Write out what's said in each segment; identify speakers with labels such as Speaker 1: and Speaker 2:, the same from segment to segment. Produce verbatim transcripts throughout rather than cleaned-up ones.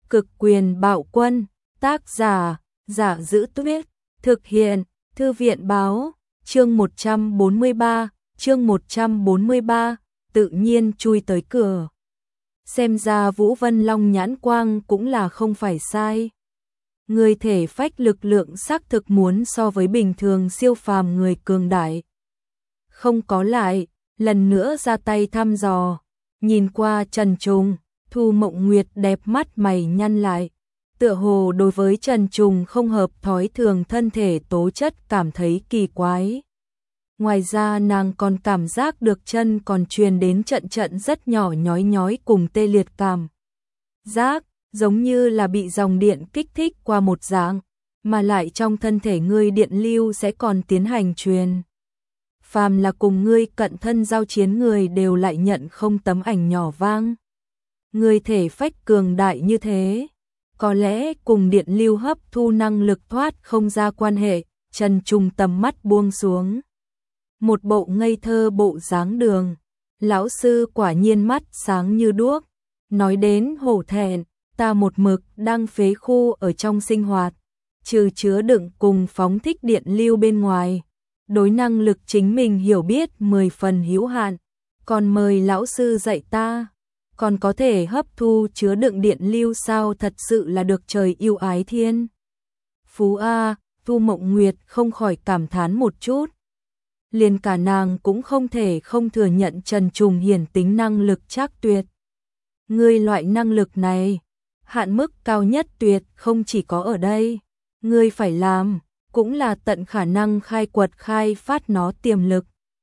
Speaker 1: Cực quyền bạo quân, tác giả, Giả Giữ Tuyết, thực hiện, Thư viện báo, chương một trăm bốn mươi ba, chương một trăm bốn mươi ba, tự nhiên chui tới cửa. Xem ra Vũ Vân Long nhãn quang cũng là không phải sai. Người thể phách lực lượng xác thực muốn so với bình thường siêu phàm người cường đại. Không có lại, lần nữa ra tay thăm dò, nhìn qua Trần Trùng, Thu Mộng Nguyệt đẹp mắt mày nhăn lại, tựa hồ đối với Trần Trùng không hợp thói thường thân thể tố chất cảm thấy kỳ quái. Ngoài ra nàng còn cảm giác được chân còn truyền đến trận trận rất nhỏ nhói nhói cùng tê liệt cảm. Giác, giống như là bị dòng điện kích thích qua một dạng, mà lại trong thân thể ngươi điện lưu sẽ còn tiến hành truyền. Phàm là cùng ngươi cận thân giao chiến người đều lại nhận không tấm ảnh nhỏ vang. Người thể phách cường đại như thế, có lẽ cùng điện lưu hấp thu năng lực thoát không ra quan hệ. Trần Trùng tầm mắt buông xuống. Một bộ ngây thơ bộ dáng đường. Lão sư quả nhiên mắt sáng như đuốc. Nói đến hổ thẹn, ta một mực đang phế khu ở trong sinh hoạt. Trừ chứa đựng cùng phóng thích điện lưu bên ngoài. Đối năng lực chính mình hiểu biết mười phần hữu hạn. Còn mời lão sư dạy ta. Còn có thể hấp thu chứa đựng điện lưu sao, thật sự là được trời yêu ái thiên. Phú A, Thu Mộng Nguyệt không khỏi cảm thán một chút. Liền cả nàng cũng không thể không thừa nhận Trần Trùng hiển tính năng lực trác tuyệt. Ngươi loại năng lực này, hạn mức cao nhất tuyệt không chỉ có ở đây. Ngươi phải làm, cũng là tận khả năng khai quật khai phát nó tiềm lực.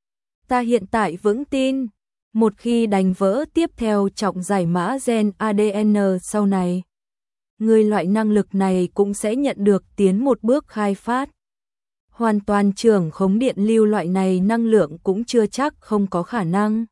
Speaker 1: Ta hiện tại vững tin. Một khi đánh vỡ tiếp theo trọng giải mã gen a đê en sau này, người loại năng lực này cũng sẽ nhận được tiến một bước khai phát. Hoàn toàn trưởng khống điện lưu loại này năng lượng cũng chưa chắc không có khả năng.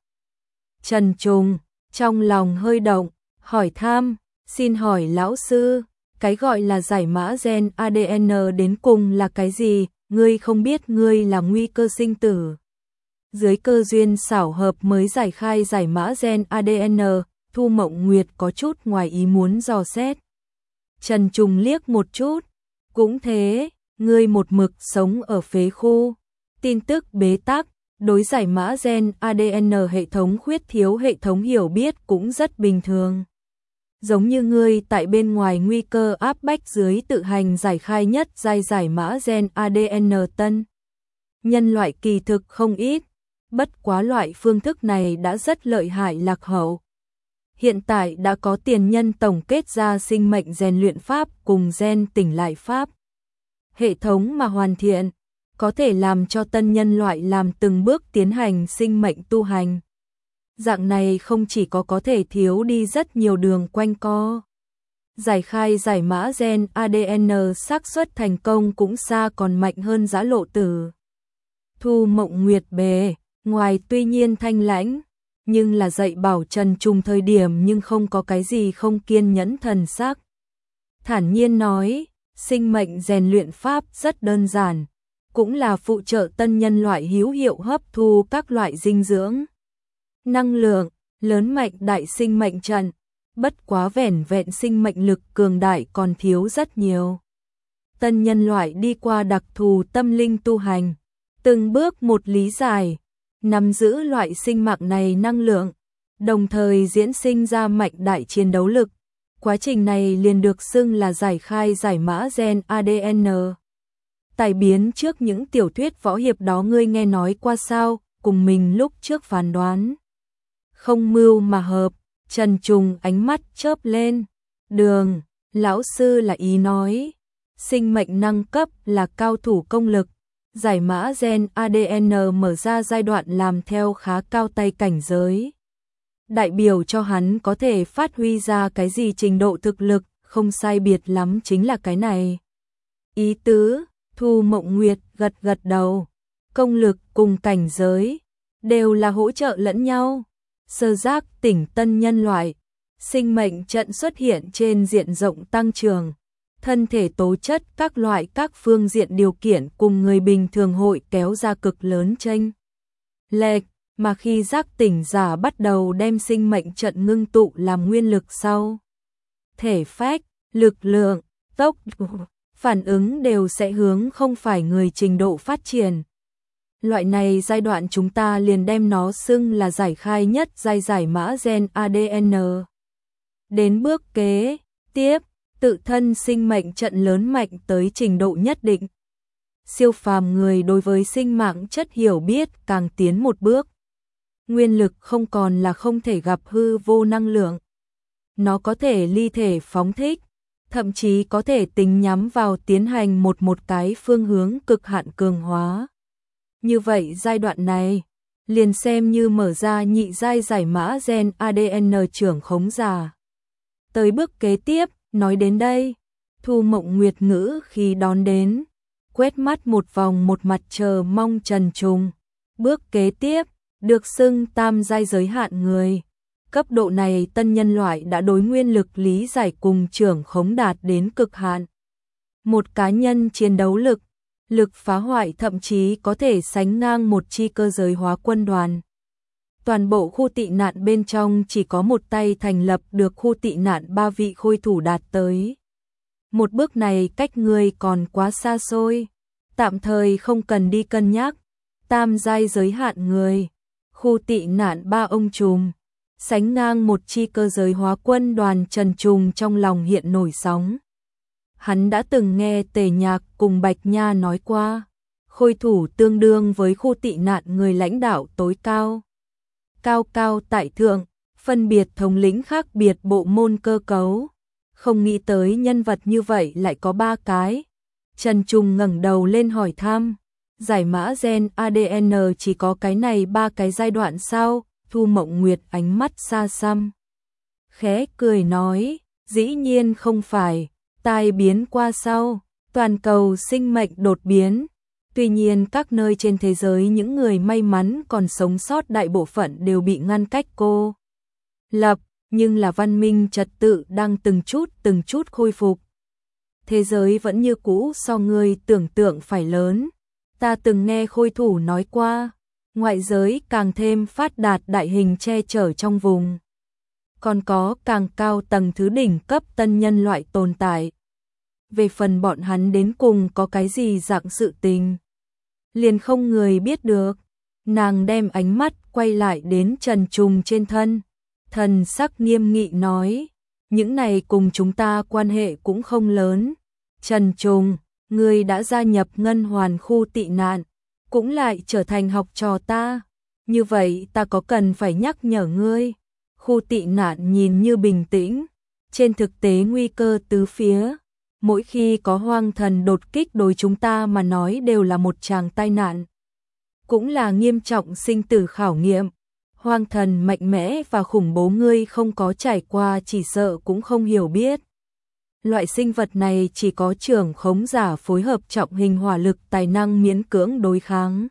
Speaker 1: Trần Trùng, trong lòng hơi động, hỏi thăm, xin hỏi lão sư, cái gọi là giải mã gen a đê en đến cùng là cái gì, ngươi không biết ngươi là nguy cơ sinh tử. Dưới cơ duyên xảo hợp mới giải khai giải mã gen a đê en, Thu Mộng Nguyệt có chút ngoài ý muốn dò xét. Trần Trùng liếc một chút, cũng thế, ngươi một mực sống ở phế khu, tin tức bế tắc, đối giải mã gen a đê en hệ thống khuyết thiếu hệ thống hiểu biết cũng rất bình thường. Giống như ngươi tại bên ngoài nguy cơ áp bách dưới tự hành giải khai nhất giai giải mã gen a đê en tân. Nhân loại kỳ thực không ít. Bất quá loại phương thức này đã rất lợi hại lạc hậu. Hiện tại đã có tiền nhân tổng kết ra sinh mệnh rèn luyện pháp cùng gen tỉnh lại pháp. Hệ thống mà hoàn thiện, có thể làm cho tân nhân loại làm từng bước tiến hành sinh mệnh tu hành. Dạng này không chỉ có có thể thiếu đi rất nhiều đường quanh co. Giải khai giải mã gen a đê en xác suất thành công cũng xa còn mạnh hơn giã lộ tử. Thu Mộng Nguyệt bề ngoài tuy nhiên thanh lãnh, nhưng là dạy bảo Trần Trùng thời điểm nhưng không có cái gì không kiên nhẫn thần sắc. Thản nhiên nói, sinh mệnh rèn luyện pháp rất đơn giản, cũng là phụ trợ tân nhân loại hữu hiệu hấp thu các loại dinh dưỡng. Năng lượng, lớn mạnh đại sinh mệnh trận, bất quá vẻn vẹn sinh mệnh lực cường đại còn thiếu rất nhiều. Tân nhân loại đi qua đặc thù tâm linh tu hành, từng bước một lý giải, nắm giữ loại sinh mạng này năng lượng, đồng thời diễn sinh ra mạnh đại chiến đấu lực. Quá trình này liền được xưng là giải khai giải mã gen a đê en. Tài biến trước những tiểu thuyết võ hiệp đó ngươi nghe nói qua sao, cùng mình lúc trước phán đoán. Không mưu mà hợp, Trần Trùng ánh mắt chớp lên. Đường, lão sư là ý nói, sinh mệnh năng cấp là cao thủ công lực. Giải mã gen a đê en mở ra giai đoạn làm theo khá cao tay cảnh giới. Đại biểu cho hắn có thể phát huy ra cái gì trình độ thực lực, không sai biệt lắm chính là cái này. Ý tứ, Thu Mộng Nguyệt gật gật đầu, công lực cùng cảnh giới, đều là hỗ trợ lẫn nhau. Sơ giác tỉnh tân nhân loại, sinh mệnh trận xuất hiện trên diện rộng tăng trưởng. Thân thể tố chất các loại các phương diện điều kiện cùng người bình thường hội kéo ra cực lớn chênh lệch, mà khi giác tỉnh giả bắt đầu đem sinh mệnh trận ngưng tụ làm nguyên lực sau. thể phách, lực lượng, tốc độ, phản ứng đều sẽ hướng không phải người trình độ phát triển. Loại này giai đoạn chúng ta liền đem nó xưng là giải khai nhất giai giải mã gen a đê en. Đến bước kế tiếp, tự thân sinh mệnh trận lớn mạnh tới trình độ nhất định. Siêu phàm người đối với sinh mạng chất hiểu biết càng tiến một bước. Nguyên lực không còn là không thể gặp hư vô năng lượng. Nó có thể ly thể phóng thích, thậm chí có thể tính nhắm vào tiến hành một một cái phương hướng cực hạn cường hóa. Như vậy giai đoạn này, liền xem như mở ra nhị giai giải mã gen a đê en trưởng khống giả. Tới bước kế tiếp, nói đến đây, Thu Mộng Nguyệt ngữ khi đón đến, quét mắt một vòng một mặt chờ mong trần trùng. Bước kế tiếp, được xưng tam giai giới hạn người. Cấp độ này tân nhân loại đã đối nguyên lực lý giải cùng trưởng khống đạt đến cực hạn. Một cá nhân chiến đấu lực, lực phá hoại thậm chí có thể sánh ngang một chi cơ giới hóa quân đoàn. Toàn bộ khu tị nạn bên trong chỉ có một tay thành lập được khu tị nạn ba vị khôi thủ đạt tới. Một bước này cách người còn quá xa xôi, tạm thời không cần đi cân nhắc. Tam giai giới hạn người, khu tị nạn ba ông trùm, sánh ngang một chi cơ giới hóa quân đoàn. Trần Trùng trong lòng hiện nổi sóng. Hắn đã từng nghe Tề Nhạc cùng Bạch Nha nói qua, khôi thủ tương đương với khu tị nạn người lãnh đạo tối cao. Cao cao tại thượng, phân biệt thống lĩnh khác biệt bộ môn cơ cấu. Không nghĩ tới nhân vật như vậy lại có ba cái. Trần Trùng ngẩng đầu lên hỏi thăm, giải mã gen a đê en chỉ có cái này ba cái giai đoạn sao? Thu Mộng Nguyệt ánh mắt xa xăm, khẽ cười nói, dĩ nhiên không phải, tai biến qua sau, toàn cầu sinh mệnh đột biến. Tuy nhiên các nơi trên thế giới những người may mắn còn sống sót đại bộ phận đều bị ngăn cách cô lập, nhưng là văn minh trật tự đang từng chút từng chút khôi phục. Thế giới vẫn như cũ so người tưởng tượng phải lớn. Ta từng nghe khôi thủ nói qua, ngoại giới càng thêm phát đạt đại hình che chở trong vùng. Còn có càng cao tầng thứ đỉnh cấp tân nhân loại tồn tại. Về phần bọn hắn đến cùng có cái gì dạng sự tình, liền không người biết được. Nàng đem ánh mắt quay lại đến Trần Trùng trên thân, thần sắc nghiêm nghị nói, những này cùng chúng ta quan hệ cũng không lớn. Trần Trùng, ngươi đã gia nhập Ngân Hoàn khu tị nạn, cũng lại trở thành học trò ta. Như vậy ta có cần phải nhắc nhở ngươi? Khu tị nạn nhìn như bình tĩnh, trên thực tế nguy cơ tứ phía. Mỗi khi có hoang thần đột kích đối chúng ta mà nói đều là một tràng tai nạn. Cũng là nghiêm trọng sinh tử khảo nghiệm. Hoang thần mạnh mẽ và khủng bố ngươi không có trải qua chỉ sợ cũng không hiểu biết. Loại sinh vật này chỉ có trưởng khống giả phối hợp trọng hình hỏa lực tài năng miễn cưỡng đối kháng.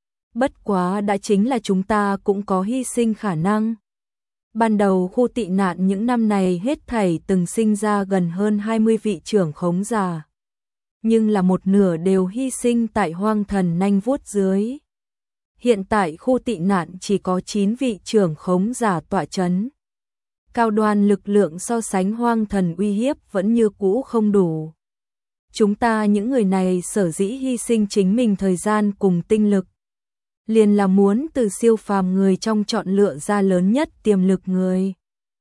Speaker 1: Bất quá đã chính là chúng ta cũng có hy sinh khả năng. Ban đầu khu tị nạn những năm này hết thảy từng sinh ra gần hơn hai mươi vị trưởng khống giả. Nhưng là một nửa đều hy sinh tại hoang thần nanh vuốt dưới. Hiện tại khu tị nạn chỉ có chín vị trưởng khống giả tọa chấn. Cao đoan lực lượng so sánh hoang thần uy hiếp vẫn như cũ không đủ. Chúng ta những người này sở dĩ hy sinh chính mình thời gian cùng tinh lực, liền là muốn từ siêu phàm người trong chọn lựa ra lớn nhất tiềm lực người.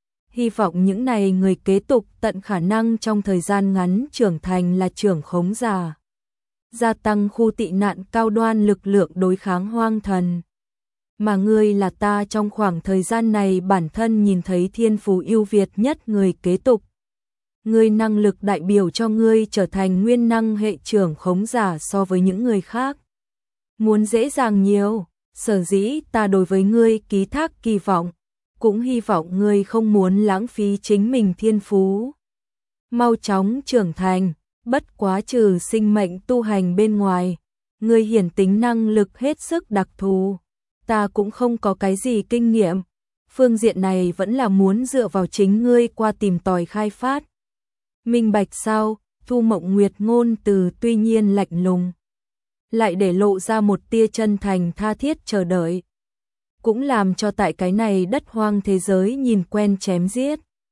Speaker 1: Hy vọng những này người kế tục tận khả năng trong thời gian ngắn trưởng thành là trưởng khống giả. Gia tăng khu tị nạn cao đoan lực lượng đối kháng hoang thần. Mà ngươi là ta trong khoảng thời gian này bản thân nhìn thấy thiên phú ưu việt nhất người kế tục. Ngươi năng lực đại biểu cho ngươi trở thành nguyên năng hệ trưởng khống giả so với những người khác. Muốn dễ dàng nhiều, sở dĩ ta đối với ngươi ký thác kỳ vọng, cũng hy vọng ngươi không muốn lãng phí chính mình thiên phú. Mau chóng trưởng thành, bất quá trừ sinh mệnh tu hành bên ngoài, ngươi hiển tính năng lực hết sức đặc thù. Ta cũng không có cái gì kinh nghiệm, phương diện này vẫn là muốn dựa vào chính ngươi qua tìm tòi khai phát. Minh bạch sao? Thu Mộng Nguyệt ngôn từ tuy nhiên lạnh lùng, lại để lộ ra một tia chân thành tha thiết chờ đợi. Cũng làm cho tại cái này đất hoang thế giới nhìn quen chém giết.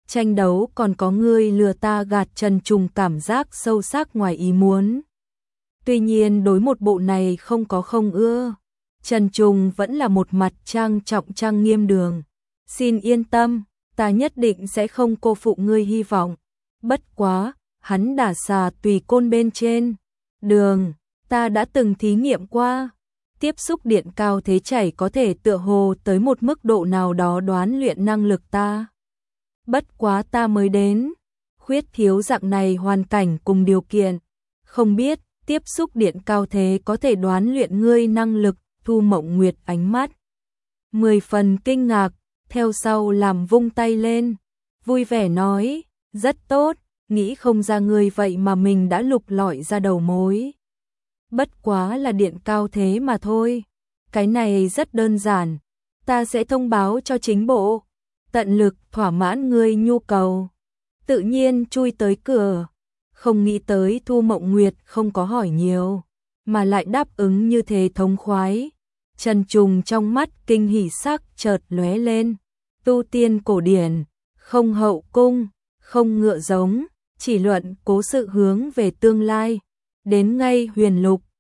Speaker 1: tranh đấu còn có ngươi lừa ta gạt. Trần Trùng cảm giác sâu sắc ngoài ý muốn. Tuy nhiên đối một bộ này không có không ưa. Trần Trùng vẫn là một mặt trang trọng trang nghiêm đường. Xin yên tâm, ta nhất định sẽ không cô phụ ngươi hy vọng. Bất quá, hắn đả xà tùy côn bên trên. Đường, ta đã từng thí nghiệm qua. Tiếp xúc điện cao thế chảy có thể tựa hồ tới một mức độ nào đó đoán luyện năng lực ta. Bất quá ta mới đến, khuyết thiếu dạng này hoàn cảnh cùng điều kiện. Không biết, tiếp xúc điện cao thế có thể đoán luyện ngươi năng lực. Thu Mộng Nguyệt ánh mắt mười phần kinh ngạc, theo sau làm vung tay lên, vui vẻ nói, rất tốt, nghĩ không ra ngươi vậy mà mình đã lục lọi ra đầu mối. Bất quá là điện cao thế mà thôi, cái này rất đơn giản, ta sẽ thông báo cho chính bộ, tận lực thỏa mãn ngươi nhu cầu. Tự nhiên chui tới cửa, không nghĩ tới Thu Mộng Nguyệt không có hỏi nhiều, mà lại đáp ứng như thế thống khoái. Trần Trùng trong mắt kinh hỉ sắc chợt lóe lên, tu tiên cổ điển, không hậu cung, không ngựa giống, chỉ luận cố sự hướng về tương lai, đến ngay huyền lục,